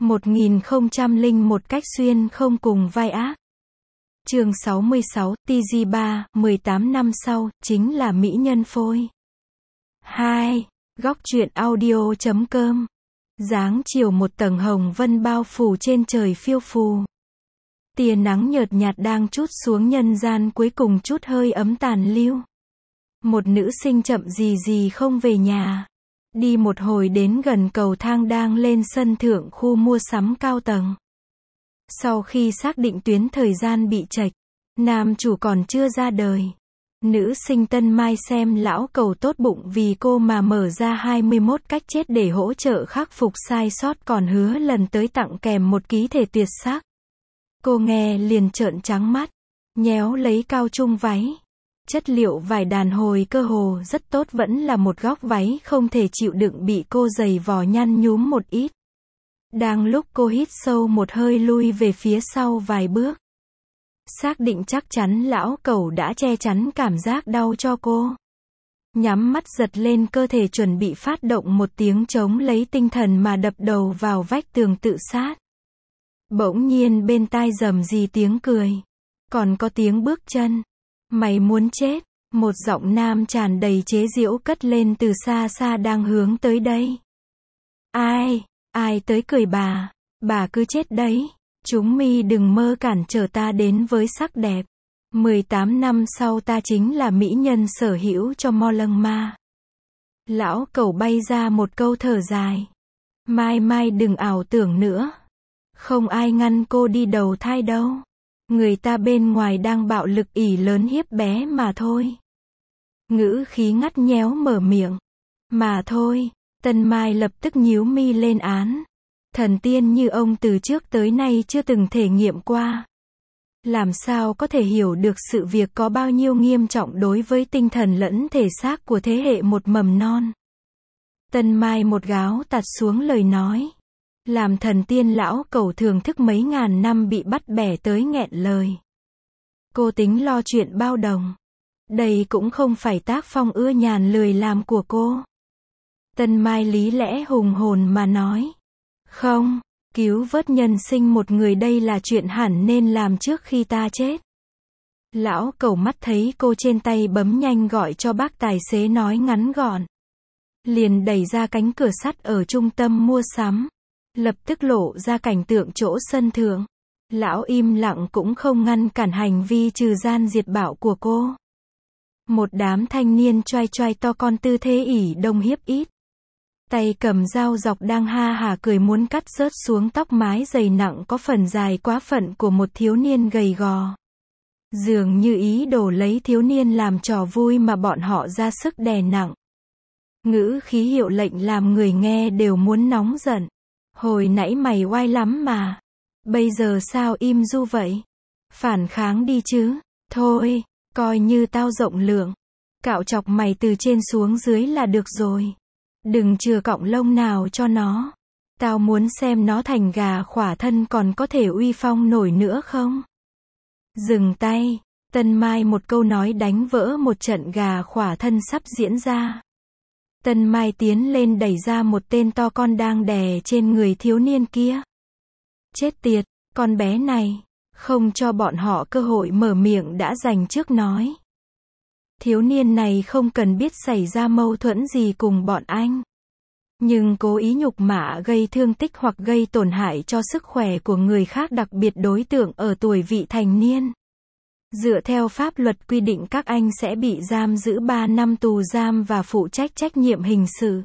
1001 cách xuyên không cùng vai ác. Chương 66, TG3, 18 năm sau, chính là mỹ nhân phôi. 2. Góc truyện audio.com. Dáng chiều một tầng hồng vân bao phủ trên trời phiêu phù. Tia nắng nhợt nhạt đang trút xuống nhân gian, cuối cùng chút hơi ấm tàn lưu. Một nữ sinh chậm gì không về nhà. Đi một hồi đến gần cầu thang đang lên sân thượng khu mua sắm cao tầng. Sau khi xác định tuyến thời gian bị chệch, nam chủ còn chưa ra đời. Nữ sinh Tân Mai xem lão cầu tốt bụng vì cô mà mở ra 21 cách chết để hỗ trợ khắc phục sai sót, còn hứa lần tới tặng kèm một ký thể tuyệt sắc. Cô nghe liền trợn trắng mắt, nhéo lấy cao trung váy. Chất liệu vải đàn hồi cơ hồ rất tốt, vẫn là một góc váy không thể chịu đựng bị cô giày vò nhăn nhúm một ít. Đang lúc cô hít sâu một hơi lui về phía sau vài bước. Xác định chắc chắn lão cẩu đã che chắn cảm giác đau cho cô. Nhắm mắt giật lên cơ thể chuẩn bị phát động một tiếng chống lấy tinh thần mà đập đầu vào vách tường tự sát. Bỗng nhiên bên tai rầm rì tiếng cười. Còn có tiếng bước chân. Mày muốn chết, một giọng nam tràn đầy chế giễu cất lên từ xa xa đang hướng tới đây. Ai tới cười bà cứ chết đấy, chúng mi đừng mơ cản trở ta đến với sắc đẹp. 18 năm sau ta chính là mỹ nhân sở hữu cho Mo Lăng Ma. Lão cẩu bay ra một câu thở dài. Mai đừng ảo tưởng nữa. Không ai ngăn cô đi đầu thai đâu. Người ta bên ngoài đang bạo lực ỷ lớn hiếp bé mà thôi. Ngữ khí ngắt nhéo mở miệng. Mà thôi, Tân Mai lập tức nhíu mi lên án. Thần tiên như ông từ trước tới nay chưa từng thể nghiệm qua. Làm sao có thể hiểu được sự việc có bao nhiêu nghiêm trọng đối với tinh thần lẫn thể xác của thế hệ một mầm non. Tân Mai một gáo tạt xuống lời nói. Làm thần tiên lão cẩu thưởng thức mấy ngàn năm bị bắt bẻ tới nghẹn lời. Cô tính lo chuyện bao đồng. Đây cũng không phải tác phong ưa nhàn lười làm của cô. Tân Mai lý lẽ hùng hồn mà nói. Không, cứu vớt nhân sinh một người đây là chuyện hẳn nên làm trước khi ta chết. Lão cẩu mắt thấy cô trên tay bấm nhanh gọi cho bác tài xế nói ngắn gọn. Liền đẩy ra cánh cửa sắt ở trung tâm mua sắm. Lập tức lộ ra cảnh tượng chỗ sân thượng. Lão im lặng cũng không ngăn cản hành vi trừ gian diệt bạo của cô. Một đám thanh niên choai to con tư thế ỷ đông hiếp ít. Tay cầm dao dọc đang ha hả cười muốn cắt rớt xuống tóc mái dày nặng có phần dài quá phận của một thiếu niên gầy gò. Dường như ý đồ lấy thiếu niên làm trò vui mà bọn họ ra sức đè nặng. Ngữ khí hiệu lệnh làm người nghe đều muốn nóng giận. Hồi nãy mày oai lắm mà. Bây giờ sao im du vậy? Phản kháng đi chứ. Thôi, coi như tao rộng lượng. Cạo chọc mày từ trên xuống dưới là được rồi. Đừng chừa cọng lông nào cho nó. Tao muốn xem nó thành gà khỏa thân còn có thể uy phong nổi nữa không? Dừng tay. Tân Mai một câu nói đánh vỡ một trận gà khỏa thân sắp diễn ra. Tân Mai tiến lên đẩy ra một tên to con đang đè trên người thiếu niên kia. Chết tiệt, con bé này, không cho bọn họ cơ hội mở miệng đã giành trước nói. Thiếu niên này không cần biết xảy ra mâu thuẫn gì cùng bọn anh. Nhưng cố ý nhục mạ gây thương tích hoặc gây tổn hại cho sức khỏe của người khác, đặc biệt đối tượng ở tuổi vị thành niên. Dựa theo pháp luật quy định các anh sẽ bị giam giữ 3 năm tù giam và phụ trách trách nhiệm hình sự.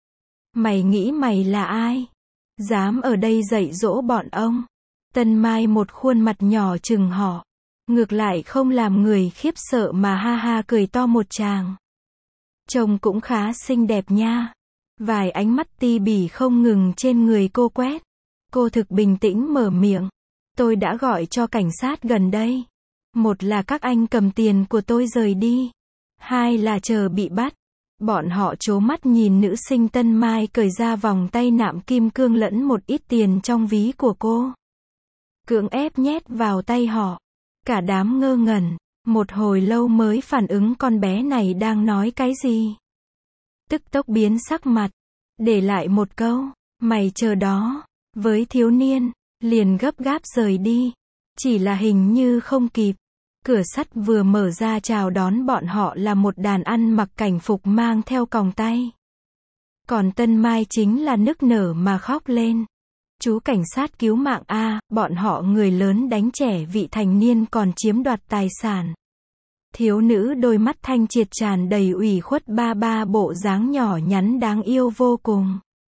Mày nghĩ mày là ai? Dám ở đây dạy dỗ bọn ông? Tân Mai một khuôn mặt nhỏ chừng họ. Ngược lại không làm người khiếp sợ mà ha ha cười to một tràng. Trông cũng khá xinh đẹp nha. Vài ánh mắt ti bỉ không ngừng trên người cô quét. Cô thực bình tĩnh mở miệng. Tôi đã gọi cho cảnh sát gần đây. Một là các anh cầm tiền của tôi rời đi. Hai là chờ bị bắt. Bọn họ trố mắt nhìn nữ sinh Tân Mai cởi ra vòng tay nạm kim cương lẫn một ít tiền trong ví của cô. Cưỡng ép nhét vào tay họ. Cả đám ngơ ngẩn. Một hồi lâu mới phản ứng con bé này đang nói cái gì. Tức tốc biến sắc mặt. Để lại một câu. Mày chờ đó. với thiếu niên, liền gấp gáp rời đi. Chỉ là hình như không kịp. Cửa sắt vừa mở ra chào đón bọn họ là một đàn ăn mặc cảnh phục mang theo còng tay. Còn Tân Mai chính là nức nở mà khóc lên. Chú cảnh sát cứu mạng a, bọn họ người lớn đánh trẻ vị thành niên còn chiếm đoạt tài sản. Thiếu nữ đôi mắt thanh triệt tràn đầy ủy khuất ba bộ dáng nhỏ nhắn đáng yêu vô cùng.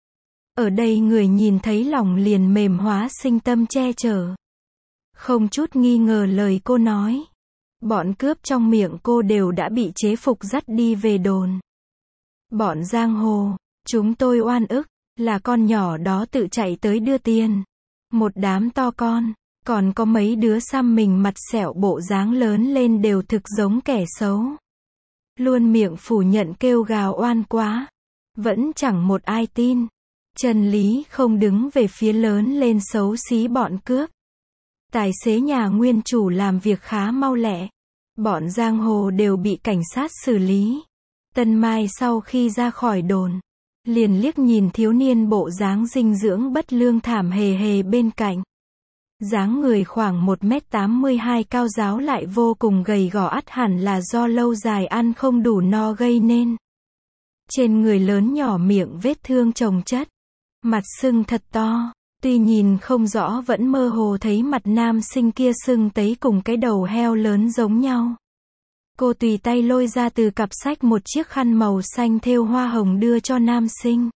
Ở đây người nhìn thấy lòng liền mềm hóa sinh tâm che chở. Không chút nghi ngờ lời cô nói. Bọn cướp trong miệng cô đều đã bị chế phục dắt đi về đồn. Bọn giang hồ, chúng tôi oan ức, là con nhỏ đó tự chạy tới đưa tiền. Một đám to con, còn có mấy đứa xăm mình mặt sẹo bộ dáng lớn lên đều thực giống kẻ xấu. Luôn miệng phủ nhận kêu gào oan quá. Vẫn chẳng một ai tin. Trần Lý không đứng về phía lớn lên xấu xí bọn cướp. Tài xế nhà nguyên chủ làm việc khá mau lẹ. Bọn giang hồ đều bị cảnh sát xử lý. Tân Mai sau khi ra khỏi đồn, liền liếc nhìn thiếu niên bộ dáng dinh dưỡng bất lương thảm hề bên cạnh. Dáng người khoảng 1m82 cao ráo lại vô cùng gầy gò, ắt hẳn là do lâu dài ăn không đủ no gây nên. Trên người lớn nhỏ miệng vết thương chồng chất. Mặt sưng thật to. Tuy nhìn không rõ vẫn mơ hồ thấy mặt nam sinh kia sưng tấy cùng cái đầu heo lớn giống nhau. Cô tùy tay lôi ra từ cặp sách một chiếc khăn màu xanh thêu hoa hồng đưa cho nam sinh.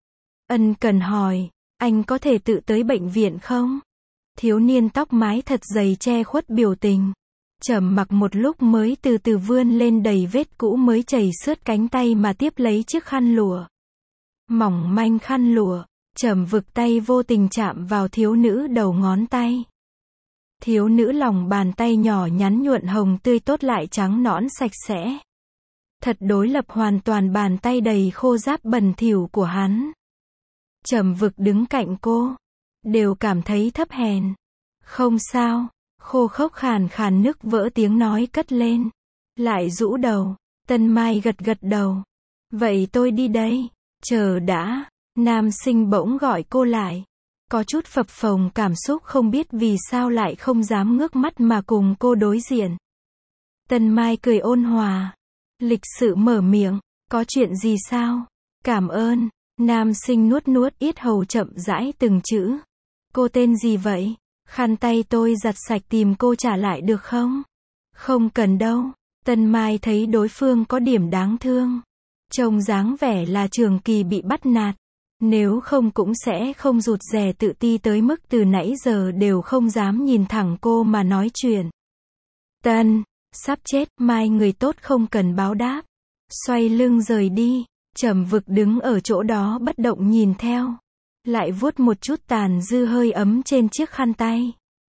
Ân cần hỏi, anh có thể tự tới bệnh viện không? Thiếu niên tóc mái thật dày che khuất biểu tình. Trầm mặc một lúc mới từ từ vươn lên đầy vết cũ mới chảy xước cánh tay mà tiếp lấy chiếc khăn lụa. Mỏng manh khăn lụa, Trầm vực tay vô tình chạm vào thiếu nữ đầu ngón tay. Thiếu nữ lòng bàn tay nhỏ nhắn nhuận hồng tươi tốt lại trắng nõn sạch sẽ. Thật đối lập hoàn toàn bàn tay đầy khô ráp bẩn thỉu của hắn. Trầm vực đứng cạnh cô, đều cảm thấy thấp hèn. Không sao, khô khốc khàn khàn nức vỡ tiếng nói cất lên. Lại rũ đầu, Tân Mai gật đầu. Vậy tôi đi đây, chờ đã. Nam sinh bỗng gọi cô lại. Có chút phập phồng cảm xúc không biết vì sao lại không dám ngước mắt mà cùng cô đối diện. Tân Mai cười ôn hòa. Lịch sự mở miệng. Có chuyện gì sao? Cảm ơn. Nam sinh nuốt yết hầu chậm rãi từng chữ. Cô tên gì vậy? Khăn tay tôi giặt sạch tìm cô trả lại được không? Không cần đâu. Tân Mai thấy đối phương có điểm đáng thương. Trông dáng vẻ là Trường Kỳ bị bắt nạt. Nếu không cũng sẽ không rụt rè tự ti tới mức từ nãy giờ đều không dám nhìn thẳng cô mà nói chuyện. Tân, sắp chết, Mai người tốt không cần báo đáp. Xoay lưng rời đi, Trầm vực đứng ở chỗ đó bất động nhìn theo. Lại vuốt một chút tàn dư hơi ấm trên chiếc khăn tay.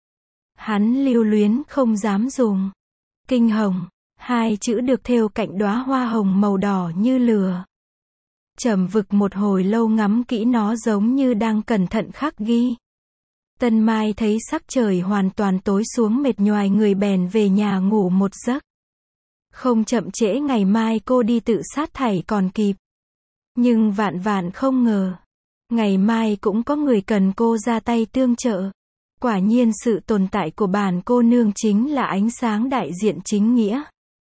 Hắn lưu luyến không dám dùng. Kinh hồng, hai chữ được thêu cạnh đóa hoa hồng màu đỏ như lửa. Trầm vực một hồi lâu ngắm kỹ nó giống như đang cẩn thận khắc ghi. Tân Mai thấy sắc trời hoàn toàn tối xuống mệt nhoài người bèn về nhà ngủ một giấc. Không chậm trễ ngày mai cô đi tự sát thảy còn kịp. Nhưng vạn không ngờ. Ngày mai cũng có người cần cô ra tay tương trợ. Quả nhiên sự tồn tại của bản cô nương chính là ánh sáng đại diện chính nghĩa.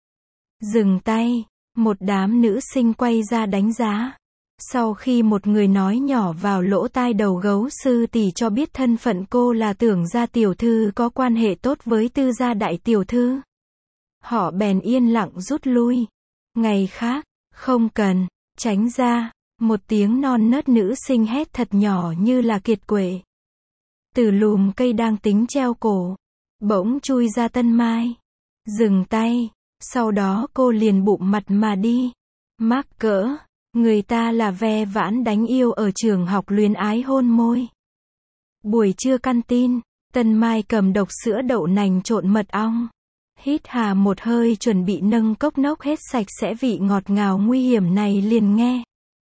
Dừng tay. Một đám nữ sinh quay ra đánh giá. Sau khi một người nói nhỏ vào lỗ tai đầu gấu sư tỷ cho biết thân phận cô là Tưởng gia tiểu thư có quan hệ tốt với Tư gia đại tiểu thư. Họ bèn yên lặng rút lui. Ngày khác, không cần, tránh ra. Một tiếng non nớt nữ sinh hét thật nhỏ như là kiệt quệ. Từ lùm cây đang tính treo cổ, bỗng chui ra Tân Mai. Dừng tay. Sau đó cô liền bụm mặt mà đi. Mắc cỡ. Người ta là ve vãn đánh yêu ở trường học luyến ái hôn môi. Buổi trưa canteen, Tân Mai cầm độc sữa đậu nành trộn mật ong. Hít hà một hơi chuẩn bị nâng cốc nốc hết sạch sẽ vị ngọt ngào nguy hiểm này liền nghe.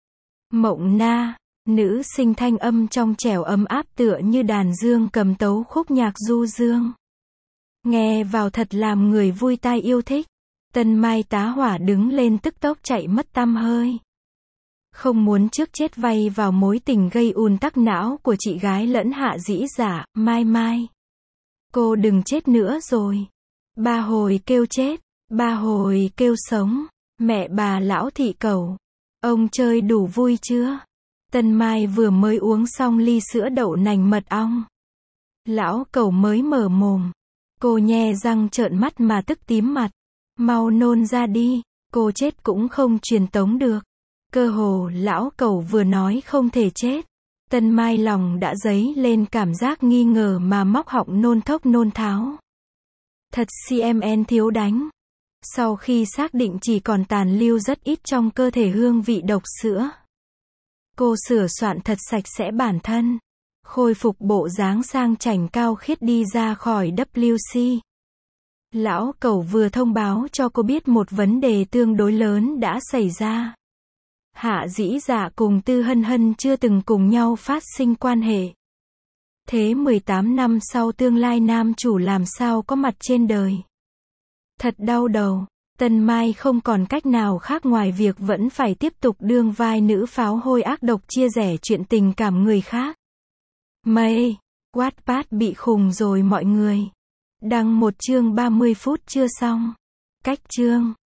Mộng na, nữ sinh thanh âm trong trẻo ấm áp tựa như đàn dương cầm tấu khúc nhạc du dương. Nghe vào thật làm người vui tai yêu thích. Tân Mai tá hỏa đứng lên tức tốc chạy mất tăm hơi. Không muốn trước chết vay vào mối tình gây ùn tắc não của chị gái lẫn Hạ Dĩ Dạ, Mai Mai. Cô đừng chết nữa rồi. Ba hồi kêu chết, ba hồi kêu sống. Mẹ bà lão thị cẩu. Ông chơi đủ vui chưa? Tân Mai vừa mới uống xong ly sữa đậu nành mật ong. Lão cẩu mới mở mồm. Cô nhe răng trợn mắt mà tức tím mặt. Mau nôn ra đi, cô chết cũng không truyền tống được. Cơ hồ lão cẩu vừa nói không thể chết. Tân Mai lòng đã dấy lên cảm giác nghi ngờ mà móc họng nôn thốc nôn tháo. Thật CMN thiếu đánh. Sau khi xác định chỉ còn tàn lưu rất ít trong cơ thể hương vị độc sữa, cô sửa soạn thật sạch sẽ bản thân, khôi phục bộ dáng sang chảnh cao khiết đi ra khỏi WC. Lão cẩu vừa thông báo cho cô biết một vấn đề tương đối lớn đã xảy ra. Hạ Dĩ Dạ cùng Tư Hân Hân chưa từng cùng nhau phát sinh quan hệ. Thế 18 năm sau tương lai nam chủ làm sao có mặt trên đời. Thật đau đầu, Tân Mai không còn cách nào khác ngoài việc vẫn phải tiếp tục đương vai nữ pháo hôi ác độc chia rẽ chuyện tình cảm người khác. Mây, Wattpad bị khùng rồi mọi người. Đăng một chương 30 phút chưa xong. Cách chương